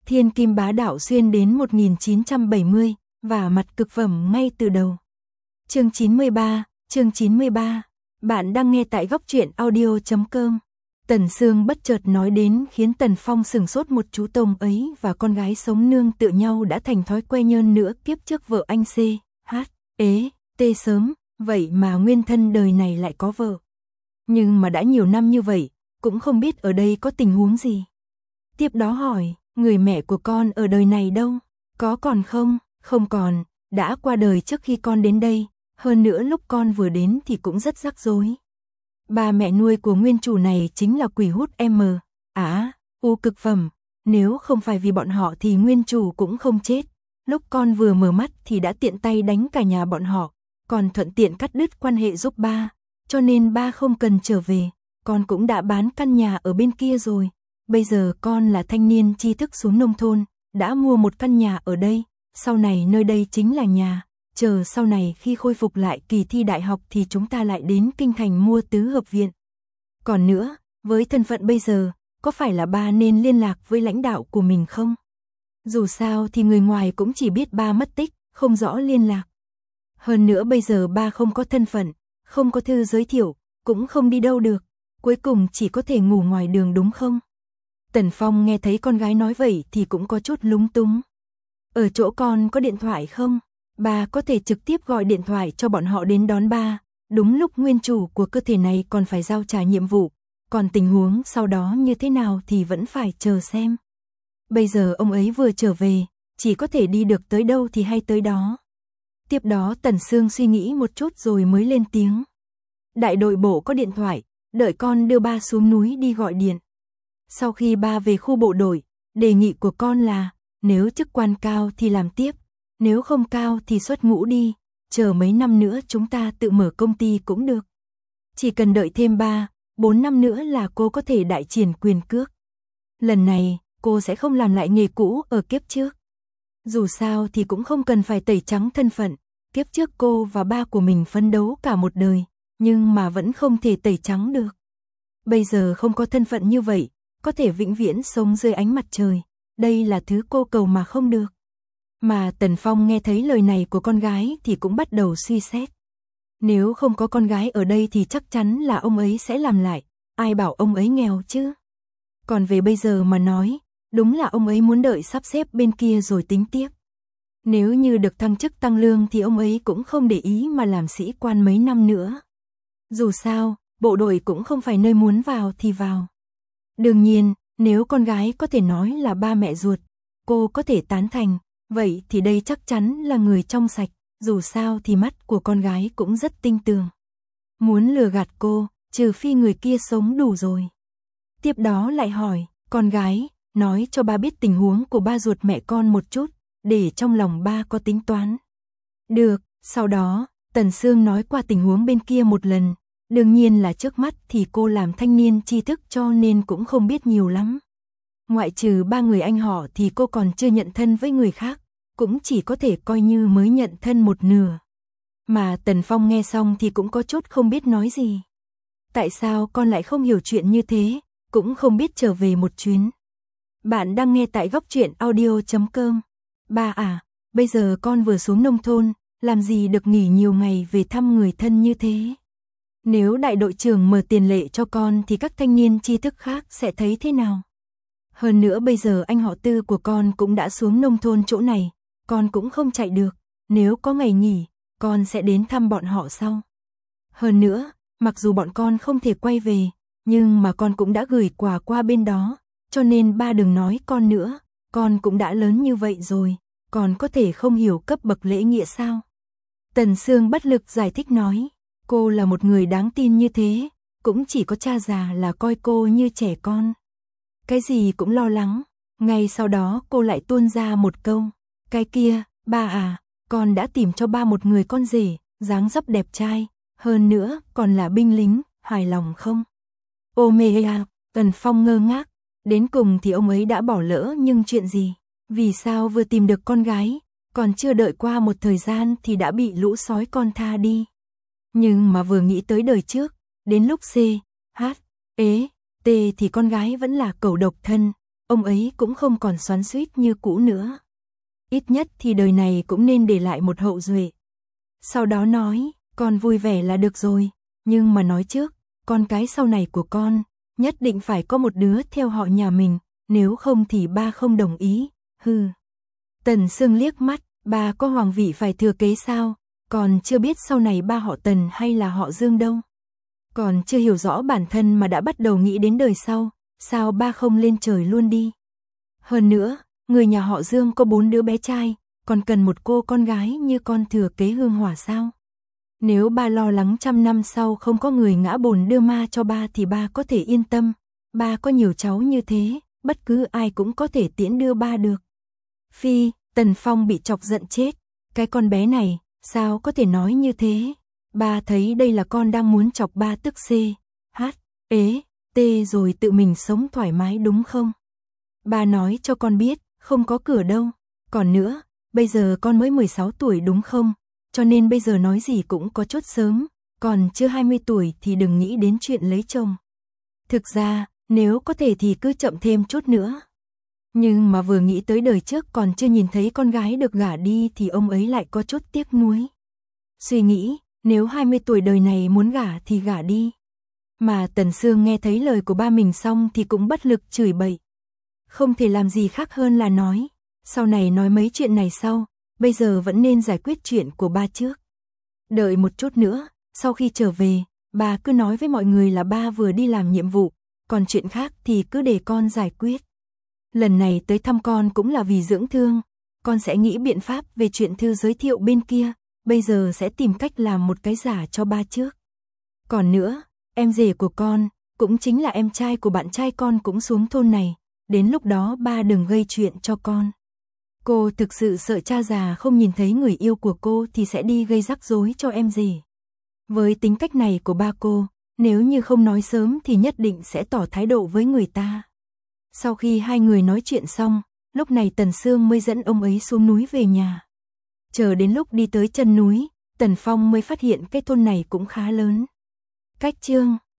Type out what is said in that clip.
Thiên kim bá đạo xuyên đến 1970, và mặt cực phẩm ngay từ đầu. Chương 93. Bạn đang nghe tại góc truyện audio.com. Tần Sương bất chợt nói đến khiến Tần Phong sửng sốt một chú. Tông ấy và con gái sống nương tựa nhau đã thành thói quen nhân nữa. Kiếp trước vợ anh C.H.E.T sớm, vậy mà nguyên thân đời này lại có vợ. Nhưng mà đã nhiều năm như vậy, cũng không biết ở đây có tình huống gì. Tiếp đó hỏi, người mẹ của con ở đời này đâu? Có còn không? Không còn, đã qua đời trước khi con đến đây, hơn nữa lúc con vừa đến thì cũng rất rắc rối. Ba mẹ nuôi của nguyên chủ này chính là quỷ hút U cực phẩm, nếu không phải vì bọn họ thì nguyên chủ cũng không chết. Lúc con vừa mở mắt thì đã tiện tay đánh cả nhà bọn họ, còn thuận tiện cắt đứt quan hệ giúp ba, cho nên ba không cần trở về, con cũng đã bán căn nhà ở bên kia rồi. Bây giờ con là thanh niên tri thức xuống nông thôn, đã mua một căn nhà ở đây, sau này nơi đây chính là nhà, chờ sau này khi khôi phục lại kỳ thi đại học thì chúng ta lại đến kinh thành mua tứ hợp viện. Còn nữa, với thân phận bây giờ, có phải là ba nên liên lạc với lãnh đạo của mình không? Dù sao thì người ngoài cũng chỉ biết ba mất tích, không rõ liên lạc. Hơn nữa bây giờ ba không có thân phận, không có thư giới thiệu, cũng không đi đâu được, cuối cùng chỉ có thể ngủ ngoài đường đúng không? Tần Phong nghe thấy con gái nói vậy thì cũng có chút lúng túng. Ở chỗ con có điện thoại không? Ba có thể trực tiếp gọi điện thoại cho bọn họ đến đón ba, đúng lúc nguyên chủ của cơ thể này còn phải giao trả nhiệm vụ, còn tình huống sau đó như thế nào thì vẫn phải chờ xem. Bây giờ ông ấy vừa trở về, chỉ có thể đi được tới đâu thì hay tới đó. Tiếp đó Tần Sương suy nghĩ một chút rồi mới lên tiếng. Đại đội bộ có điện thoại, đợi con đưa ba xuống núi đi gọi điện. Sau khi ba về khu bộ đội, đề nghị của con là, nếu chức quan cao thì làm tiếp, nếu không cao thì xuất ngũ đi, chờ mấy năm nữa chúng ta tự mở công ty cũng được. Chỉ cần đợi thêm 3-4 năm nữa là cô có thể đại triển quyền cước. Lần này, cô sẽ không làm lại nghề cũ ở kiếp trước. Dù sao thì cũng không cần phải tẩy trắng thân phận, kiếp trước cô và ba của mình phấn đấu cả một đời, nhưng mà vẫn không thể tẩy trắng được. Bây giờ không có thân phận như vậy, có thể vĩnh viễn sống dưới ánh mặt trời, đây là thứ cô cầu mà không được. Mà Tần Phong nghe thấy lời này của con gái thì cũng bắt đầu suy xét. Nếu không có con gái ở đây thì chắc chắn là ông ấy sẽ làm lại, ai bảo ông ấy nghèo chứ. Còn về bây giờ mà nói, đúng là ông ấy muốn đợi sắp xếp bên kia rồi tính tiếp. Nếu như được thăng chức tăng lương thì ông ấy cũng không để ý mà làm sĩ quan mấy năm nữa. Dù sao, bộ đội cũng không phải nơi muốn vào thì vào. Đương nhiên, nếu con gái có thể nói là ba mẹ ruột, cô có thể tán thành, vậy thì đây chắc chắn là người trong sạch, dù sao thì mắt của con gái cũng rất tinh tường. Muốn lừa gạt cô, trừ phi người kia sống đủ rồi. Tiếp đó lại hỏi, con gái, nói cho ba biết tình huống của ba ruột mẹ con một chút, để trong lòng ba có tính toán. Được, sau đó, Tần Sương nói qua tình huống bên kia một lần. Đương nhiên là trước mắt thì cô làm thanh niên tri thức cho nên cũng không biết nhiều lắm. Ngoại trừ ba người anh họ thì cô còn chưa nhận thân với người khác, cũng chỉ có thể coi như mới nhận thân một nửa. Mà Tần Phong nghe xong thì cũng có chút không biết nói gì. Tại sao con lại không hiểu chuyện như thế, cũng không biết trở về một chuyến. Bạn đang nghe tại góc truyện audio.com. Ba à, bây giờ con vừa xuống nông thôn, làm gì được nghỉ nhiều ngày về thăm người thân như thế. Nếu đại đội trưởng mở tiền lệ cho con thì các thanh niên tri thức khác sẽ thấy thế nào? Hơn nữa bây giờ anh họ Tư của con cũng đã xuống nông thôn chỗ này, con cũng không chạy được, nếu có ngày nghỉ, con sẽ đến thăm bọn họ sau. Hơn nữa, mặc dù bọn con không thể quay về, nhưng mà con cũng đã gửi quà qua bên đó, cho nên ba đừng nói con nữa, con cũng đã lớn như vậy rồi, còn có thể không hiểu cấp bậc lễ nghĩa sao? Tần Sương bất lực giải thích nói. Cô là một người đáng tin như thế, cũng chỉ có cha già là coi cô như trẻ con. Cái gì cũng lo lắng, ngay sau đó cô lại tuôn ra một câu. Cái kia, ba à, con đã tìm cho ba một người con rể, dáng dấp đẹp trai, hơn nữa còn là binh lính, hài lòng không? Ô mê à, Tần Phong ngơ ngác, đến cùng thì ông ấy đã bỏ lỡ nhưng chuyện gì? Vì sao vừa tìm được con gái, còn chưa đợi qua một thời gian thì đã bị lũ sói con tha đi? Nhưng mà vừa nghĩ tới đời trước, đến lúc C.H.E.T thì con gái vẫn là cẩu độc thân, ông ấy cũng không còn xoắn xuýt như cũ nữa. Ít nhất thì đời này cũng nên để lại một hậu duệ. Sau đó nói, con vui vẻ là được rồi, nhưng mà nói trước, con cái sau này của con, nhất định phải có một đứa theo họ nhà mình, nếu không thì ba không đồng ý, hừ. Tần Sương liếc mắt, ba có hoàng vị phải thừa kế sao, còn chưa biết sau này ba họ Tần hay là họ Dương đâu. Còn chưa hiểu rõ bản thân mà đã bắt đầu nghĩ đến đời sau, sao ba không lên trời luôn đi. Hơn nữa, người nhà họ Dương có 4 đứa bé trai, còn cần một cô con gái như con thừa kế hương hỏa sao? Nếu ba lo lắng 100 năm sau không có người ngã bồn đưa ma cho ba thì ba có thể yên tâm, ba có nhiều cháu như thế, bất cứ ai cũng có thể tiễn đưa ba được. Phi, Tần Phong bị chọc giận chết, cái con bé này, sao có thể nói như thế? Ba thấy đây là con đang muốn chọc ba tức C, H, ế, T rồi tự mình sống thoải mái đúng không? Ba nói cho con biết, không có cửa đâu. Còn nữa, bây giờ con mới 16 tuổi đúng không? Cho nên bây giờ nói gì cũng có chút sớm, còn chưa 20 tuổi thì đừng nghĩ đến chuyện lấy chồng. Thực ra, nếu có thể thì cứ chậm thêm chút nữa. Nhưng mà vừa nghĩ tới đời trước còn chưa nhìn thấy con gái được gả đi thì ông ấy lại có chút tiếc nuối. Suy nghĩ, nếu 20 tuổi đời này muốn gả thì gả đi. Mà Tần Sương nghe thấy lời của ba mình xong thì cũng bất lực chửi bậy. Không thể làm gì khác hơn là nói, sau này nói mấy chuyện này sau, bây giờ vẫn nên giải quyết chuyện của ba trước. Đợi một chút nữa, sau khi trở về, bà cứ nói với mọi người là ba vừa đi làm nhiệm vụ, còn chuyện khác thì cứ để con giải quyết. Lần này tới thăm con cũng là vì dưỡng thương, con sẽ nghĩ biện pháp về chuyện thư giới thiệu bên kia, bây giờ sẽ tìm cách làm một cái giả cho ba trước. Còn nữa, em rể của con, cũng chính là em trai của bạn trai con cũng xuống thôn này, đến lúc đó ba đừng gây chuyện cho con. Cô thực sự sợ cha già không nhìn thấy người yêu của cô thì sẽ đi gây rắc rối cho em rể. Với tính cách này của ba cô, nếu như không nói sớm thì nhất định sẽ tỏ thái độ với người ta. Sau khi hai người nói chuyện xong, lúc này Tần Sương mới dẫn ông ấy xuống núi về nhà. Chờ đến lúc đi tới chân núi, Tần Phong mới phát hiện cái thôn này cũng khá lớn. Cách Chương